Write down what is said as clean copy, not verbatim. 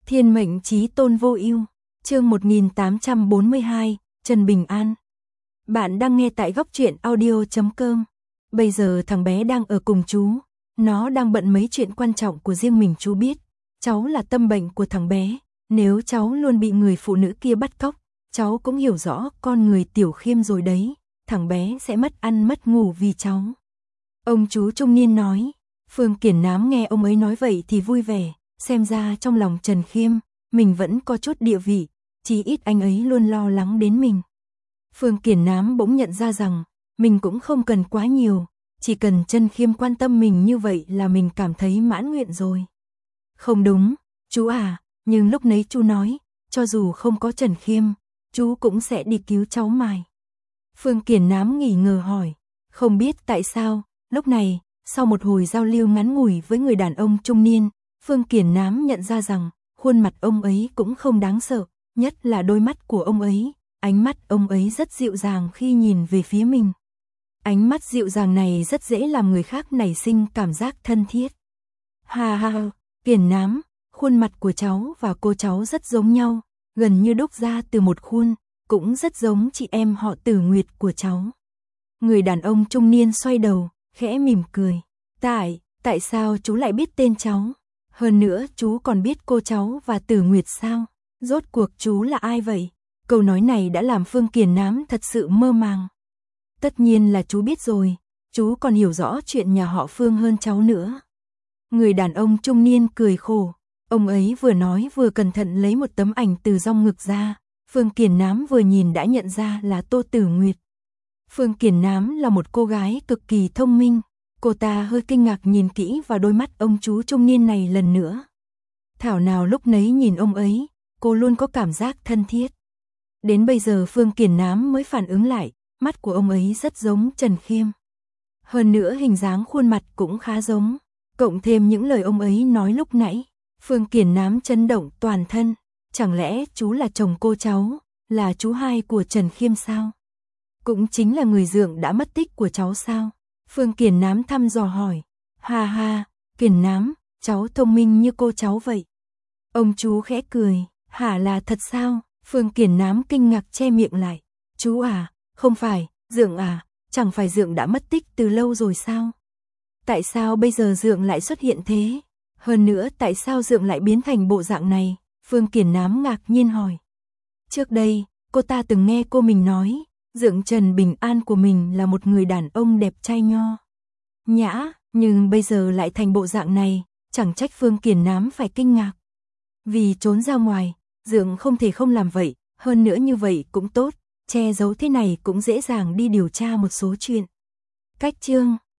Thiên mệnh chí tôn vô ưu, chương 1842, Trần Bình An. Bạn đang nghe tại góc truyện audio.com. Bây giờ thằng bé đang ở cùng chú, nó đang bận mấy chuyện quan trọng của riêng mình chú biết. Cháu là tâm bệnh của thằng bé, nếu cháu luôn bị người phụ nữ kia bắt cóc, cháu cũng hiểu rõ con người Tiểu Khiêm rồi đấy, thằng bé sẽ mất ăn mất ngủ vì cháu. Ông chú trung niên nói. Phương Kiển Nám nghe ông ấy nói vậy thì vui vẻ, xem ra trong lòng Trần Khiêm, mình vẫn có chút địa vị, chí ít anh ấy luôn lo lắng đến mình. Phương Kiển Nám bỗng nhận ra rằng, mình cũng không cần quá nhiều, chỉ cần Trần Khiêm quan tâm mình như vậy là mình cảm thấy mãn nguyện rồi. Không đúng, chú à, nhưng lúc nãy chú nói, cho dù không có Trần Khiêm, chú cũng sẽ đi cứu cháu Mai. Phương Kiển Nám nghi ngờ hỏi, không biết tại sao, lúc này, sau một hồi giao lưu ngắn ngủi với người đàn ông trung niên, Phương Kiển Nám nhận ra rằng, khuôn mặt ông ấy cũng không đáng sợ, nhất là đôi mắt của ông ấy, ánh mắt ông ấy rất dịu dàng khi nhìn về phía mình. Ánh mắt dịu dàng này rất dễ làm người khác nảy sinh cảm giác thân thiết. Ha ha, Kiển Nám, khuôn mặt của cháu và cô cháu rất giống nhau, gần như đúc ra từ một khuôn, cũng rất giống chị em họ Tử Nguyệt của cháu. Người đàn ông trung niên xoay đầu, khẽ mỉm cười. Tại sao chú lại biết tên cháu? Hơn nữa chú còn biết cô cháu và Tử Nguyệt sao? Rốt cuộc chú là ai vậy? Câu nói này đã làm Phương Kiển Nám thật sự mơ màng. Tất nhiên là chú biết rồi, chú còn hiểu rõ chuyện nhà họ Phương hơn cháu nữa. Người đàn ông trung niên cười khổ, ông ấy vừa nói vừa cẩn thận lấy một tấm ảnh từ trong ngực ra, Phương Kiển Nám vừa nhìn đã nhận ra là Tô Tử Nguyệt. Phương Kiển Nám là một cô gái cực kỳ thông minh, cô ta hơi kinh ngạc nhìn kỹ vào đôi mắt ông chú trung niên này lần nữa. Thảo nào lúc nấy nhìn ông ấy, cô luôn có cảm giác thân thiết. Đến bây giờ Phương Kiển Nám mới phản ứng lại, mắt của ông ấy rất giống Trần Khiêm. Hơn nữa hình dáng khuôn mặt cũng khá giống, cộng thêm những lời ông ấy nói lúc nãy, Phương Kiển Nám chấn động toàn thân, chẳng lẽ chú là chồng cô cháu, là chú hai của Trần Khiêm sao? Cũng chính là người dượng đã mất tích của cháu sao? Phương Kiển Nám thăm dò hỏi. Ha ha, Kiển Nám, cháu thông minh như cô cháu vậy. Ông chú khẽ cười, hả là thật sao? Phương Kiển Nám kinh ngạc che miệng lại. Chú à, không phải, dượng à, chẳng phải dượng đã mất tích từ lâu rồi sao? Tại sao bây giờ dượng lại xuất hiện thế? Hơn nữa tại sao dượng lại biến thành bộ dạng này? Phương Kiển Nám ngạc nhiên hỏi. Trước đây, cô ta từng nghe cô mình nói, dượng Trần Bình An của mình là một người đàn ông đẹp trai nho nhã, nhưng bây giờ lại thành bộ dạng này, chẳng trách Phương Kiển Nám phải kinh ngạc. Vì trốn ra ngoài, dượng không thể không làm vậy, hơn nữa như vậy cũng tốt, che giấu thế này cũng dễ dàng đi điều tra một số chuyện. Cách chương